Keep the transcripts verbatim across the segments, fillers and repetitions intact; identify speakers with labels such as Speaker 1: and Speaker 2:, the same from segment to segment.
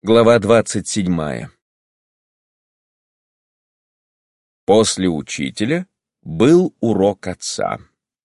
Speaker 1: Глава двадцать седьмая. После учителя был урок отца.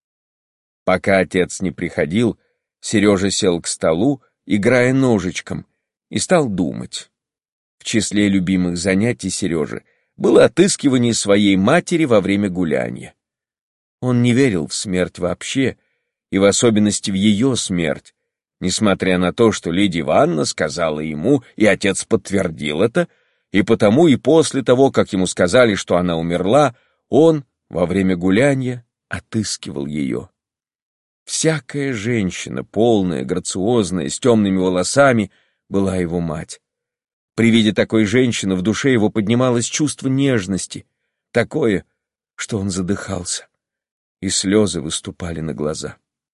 Speaker 1: Пока отец не приходил, Сережа сел к столу, играя ножичком, и стал думать. В числе любимых занятий Сережи было отыскивание своей матери во время гуляния. Он не верил в смерть вообще, и в особенности в ее смерть, несмотря на то, что Лидия Ивановна сказала ему, и отец подтвердил это, и потому и после того, как ему сказали, что она умерла, он во время гуляния отыскивал ее. Всякая женщина, полная, грациозная, с темными волосами, была его мать. При виде такой женщины в душе его поднималось чувство нежности, такое, что он задыхался, и слезы выступали на глаза.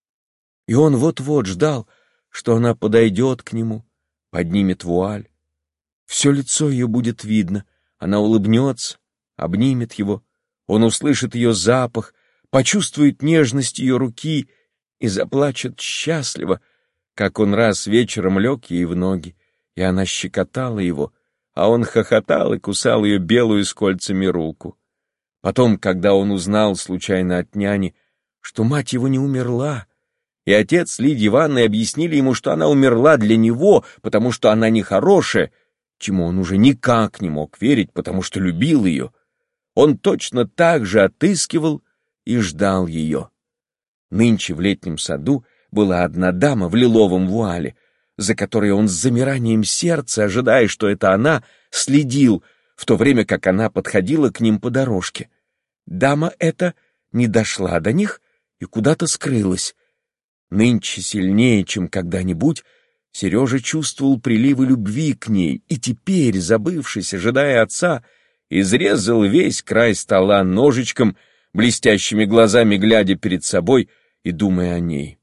Speaker 1: И он вот-вот ждал, что она подойдет к нему, поднимет вуаль. Все лицо ее будет видно, она улыбнется, обнимет его, он услышит ее запах, почувствует нежность ее руки и заплачет счастливо, как он раз вечером лег ей в ноги, и она щекотала его, а он хохотал и кусал ее белую с кольцами руку. Потом, когда он узнал случайно от няни, что мать его не умерла, и отец с Лидией Ивановной объяснили ему, что она умерла для него, потому что она нехорошая, чему он уже никак не мог верить, потому что любил ее. Он точно так же отыскивал и ждал ее. Нынче в летнем саду была одна дама в лиловом вуале, за которой он с замиранием сердца, ожидая, что это она, следил, в то время как она подходила к ним по дорожке. Дама эта не дошла до них и куда-то скрылась. Нынче сильнее, чем когда-нибудь, Сережа чувствовал приливы любви к ней, и теперь, забывшись, ожидая отца, изрезал весь край стола ножичком, блестящими глазами глядя перед собой и думая о ней.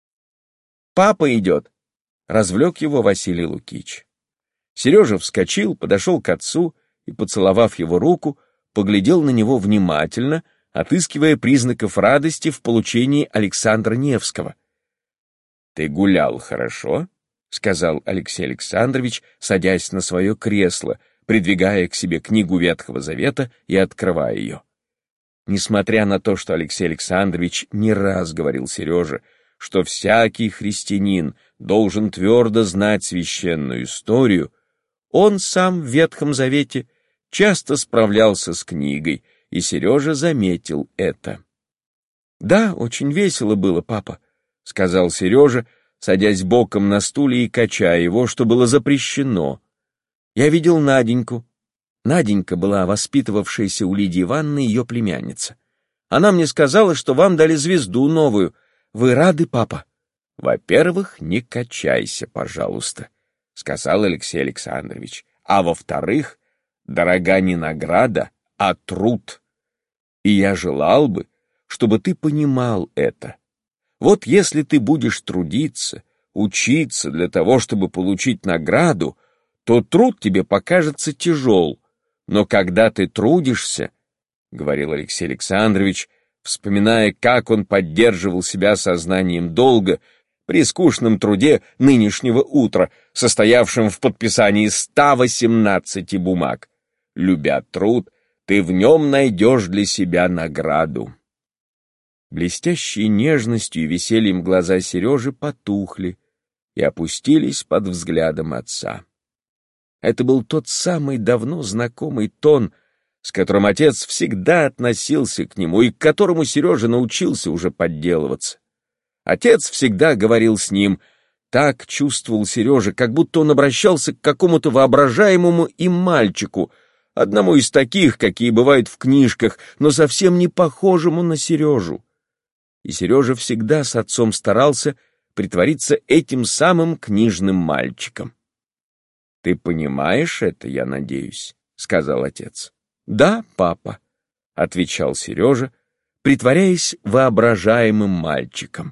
Speaker 1: «Папа идет!» — развлек его Василий Лукич. Сережа вскочил, подошел к отцу и, поцеловав его руку, поглядел на него внимательно, отыскивая признаков радости в получении Александра Невского. «Ты гулял хорошо?» — сказал Алексей Александрович, садясь на свое кресло, придвигая к себе книгу Ветхого Завета и открывая ее. Несмотря на то, что Алексей Александрович не раз говорил Сереже, что всякий христианин должен твердо знать священную историю, он сам в Ветхом Завете часто справлялся с книгой, и Сережа заметил это. «Да, очень весело было, папа», — сказал Сережа, садясь боком на стуле и качая его, что было запрещено. «Я видел Наденьку». Наденька была воспитывавшаяся у Лидии Ивановны ее племянница. «Она мне сказала, что вам дали звезду новую. Вы рады, папа?» «Во-первых, не качайся, пожалуйста», — сказал Алексей Александрович. «А во-вторых, дорога не награда, а труд. И я желал бы, чтобы ты понимал это. Вот если ты будешь трудиться, учиться для того, чтобы получить награду, то труд тебе покажется тяжел. Но когда ты трудишься, — говорил Алексей Александрович, вспоминая, как он поддерживал себя сознанием долга при скучном труде нынешнего утра, состоявшем в подписании ста восемнадцати бумаг, любя труд, ты в нем найдешь для себя награду». Блестящие нежностью и весельем глаза Сережи потухли и опустились под взглядом отца. Это был тот самый давно знакомый тон, с которым отец всегда относился к нему и к которому Сережа научился уже подделываться. Отец всегда говорил с ним, так чувствовал Сережа, как будто он обращался к какому-то воображаемому им мальчику, одному из таких, какие бывают в книжках, но совсем не похожему на Сережу. И Сережа всегда с отцом старался притвориться этим самым книжным мальчиком. «Ты понимаешь это, я надеюсь?» — сказал отец. «Да, папа», — отвечал Сережа, притворяясь воображаемым мальчиком.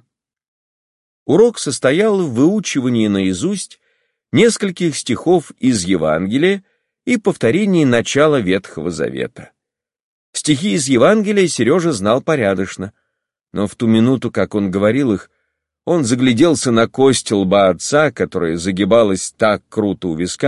Speaker 1: Урок состоял в выучивании наизусть нескольких стихов из Евангелия и повторении начала Ветхого Завета. Стихи из Евангелия Сережа знал порядочно, но в ту минуту, как он говорил их, он загляделся на кость лба отца, которая загибалась так круто у виска,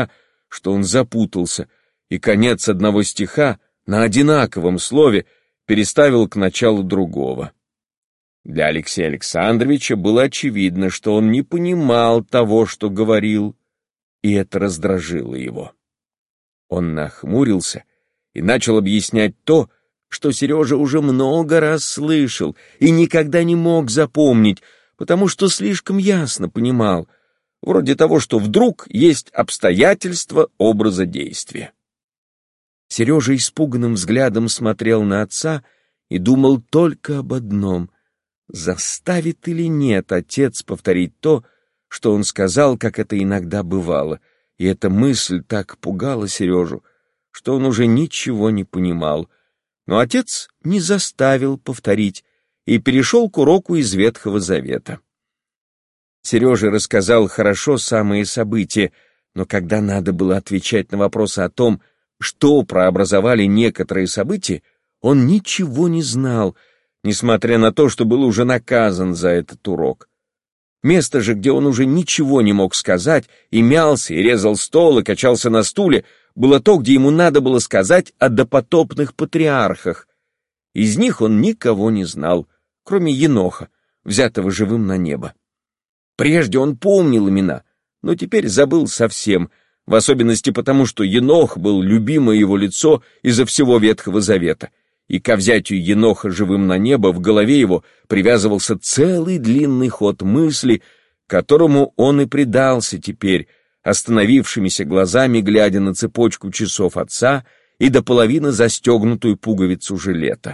Speaker 1: что он запутался, и конец одного стиха на одинаковом слове переставил к началу другого. Для Алексея Александровича было очевидно, что он не понимал того, что говорил, и это раздражило его. Он нахмурился и начал объяснять то, что Сережа уже много раз слышал и никогда не мог запомнить, потому что слишком ясно понимал, вроде того, что вдруг есть обстоятельства образа действия. Сережа испуганным взглядом смотрел на отца и думал только об одном: заставит или нет отец повторить то, что он сказал, как это иногда бывало, и эта мысль так пугала Сережу, что он уже ничего не понимал. Но отец не заставил повторить и перешел к уроку из Ветхого Завета. Сережа рассказал хорошо самые события, но когда надо было отвечать на вопросы о том, что прообразовали некоторые события, он ничего не знал, несмотря на то, что был уже наказан за этот урок. Место же, где он уже ничего не мог сказать, и мялся, и резал стол, и качался на стуле, было то, где ему надо было сказать о допотопных патриархах. Из них он никого не знал, кроме Еноха, взятого живым на небо. Прежде он помнил имена, но теперь забыл совсем, в особенности потому, что Енох был любимое его лицо изо всего Ветхого Завета, и ко взятию Еноха живым на небо в голове его привязывался целый длинный ход мысли, которому он и предался теперь, остановившимися глазами, глядя на цепочку часов отца и до половины застегнутую пуговицу жилета.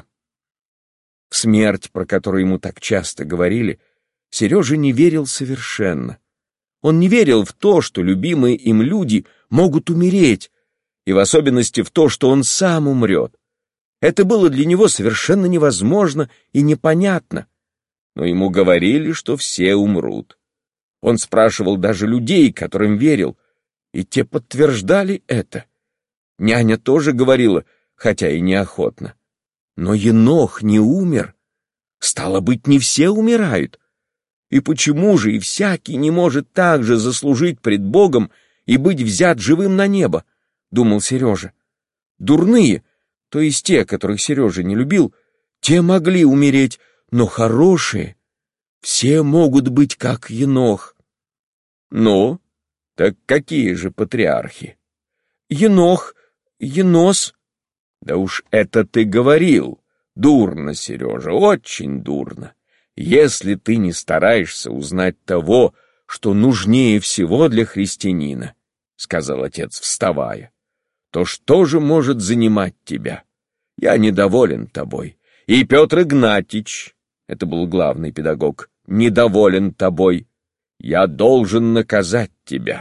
Speaker 1: В смерть, про которую ему так часто говорили, Сережа не верил совершенно. Он не верил в то, что любимые им люди могут умереть, и в особенности в то, что он сам умрет. Это было для него совершенно невозможно и непонятно. Но ему говорили, что все умрут. Он спрашивал даже людей, которым верил, и те подтверждали это. Няня тоже говорила, хотя и неохотно. Но Енох не умер. Стало быть, не все умирают. И почему же и всякий не может так же заслужить пред Богом и быть взят живым на небо, думал Сережа. Дурные, то есть те, которых Сережа не любил, те могли умереть, но хорошие, все могут быть как Енох. Ну, так какие же патриархи? Енох, Енос. Да уж это ты говорил. Дурно, Сережа, очень дурно. Если ты не стараешься узнать того, что нужнее всего для христианина, сказал отец, вставая, то что же может занимать тебя? Я недоволен тобой. И Петр Игнатьич, это был главный педагог, недоволен тобой. Я должен наказать тебя.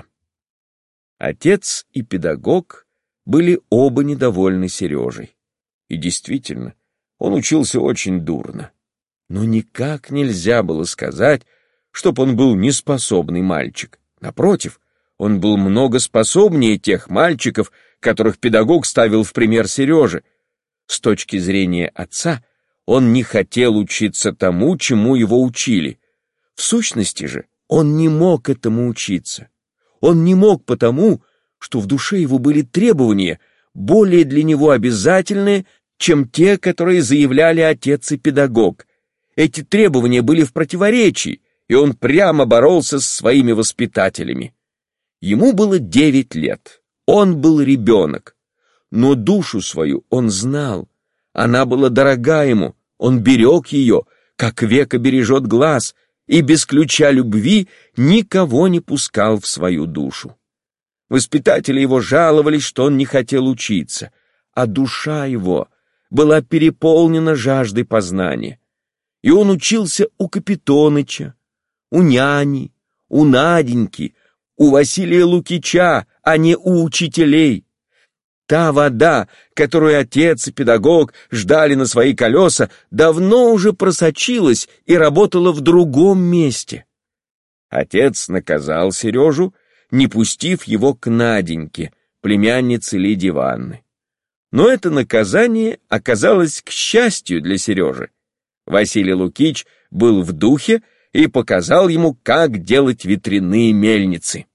Speaker 1: Отец и педагог были оба недовольны Сережей. И действительно, он учился очень дурно. Но никак нельзя было сказать, чтоб он был неспособный мальчик. Напротив, он был много способнее тех мальчиков, которых педагог ставил в пример Сереже. С точки зрения отца, он не хотел учиться тому, чему его учили. В сущности же, он не мог этому учиться. Он не мог потому, что в душе его были требования, более для него обязательные, чем те, которые заявляли отец и педагог. Эти требования были в противоречии, и он прямо боролся с своими воспитателями. Ему было девять лет, он был ребенок, но душу свою он знал, она была дорога ему, он берег ее, как века бережет глаз, и без ключа любви никого не пускал в свою душу. Воспитатели его жаловались, что он не хотел учиться, а душа его была переполнена жаждой познания. И он учился у Капитоныча, у няни, у Наденьки, у Василия Лукича, а не у учителей. Та вода, которую отец и педагог ждали на свои колеса, давно уже просочилась и работала в другом месте. Отец наказал Сережу, не пустив его к Наденьке, племяннице Лидии Ивановны. Но это наказание оказалось к счастью для Сережи. Василий Лукич был в духе и показал ему, как делать ветряные мельницы.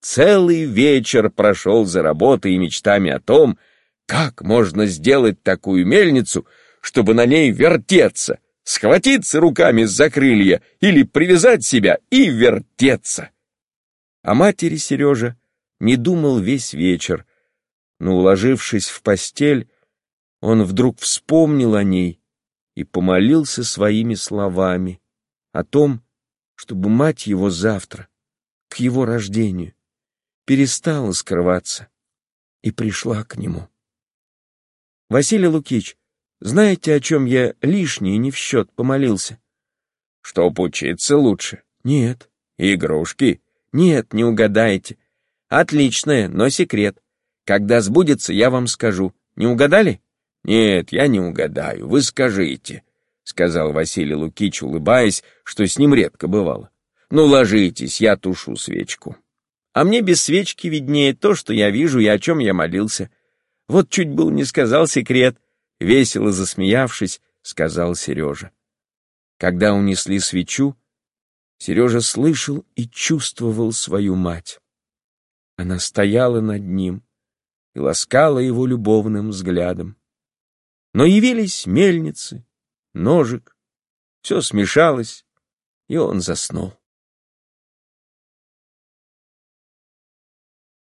Speaker 1: Целый вечер прошел за работой и мечтами о том, как можно сделать такую мельницу, чтобы на ней вертеться, схватиться руками за крылья или привязать себя и вертеться. О матери Сережа не думал весь вечер, но, уложившись в постель, он вдруг вспомнил о ней и помолился своими словами о том, чтобы мать его завтра, к его рождению, перестала скрываться и пришла к нему. Василий Лукич, знаете, о чем я лишнее не в счет помолился? Чтоб учиться лучше? Нет. Игрушки? Нет, не угадаете. Отличное, но секрет. Когда сбудется, я вам скажу. Не угадали? Нет, я не угадаю, вы скажите, сказал Василий Лукич, улыбаясь, что с ним редко бывало. Ну, ложитесь, я тушу свечку. А мне без свечки виднее то, что я вижу и о чем я молился. Вот чуть был не сказал секрет, весело засмеявшись, сказал Сережа. Когда унесли свечу, Сережа слышал и чувствовал свою мать. Она стояла над ним и ласкала его любовным взглядом. Но явились мельницы, ножик, все смешалось, и он заснул.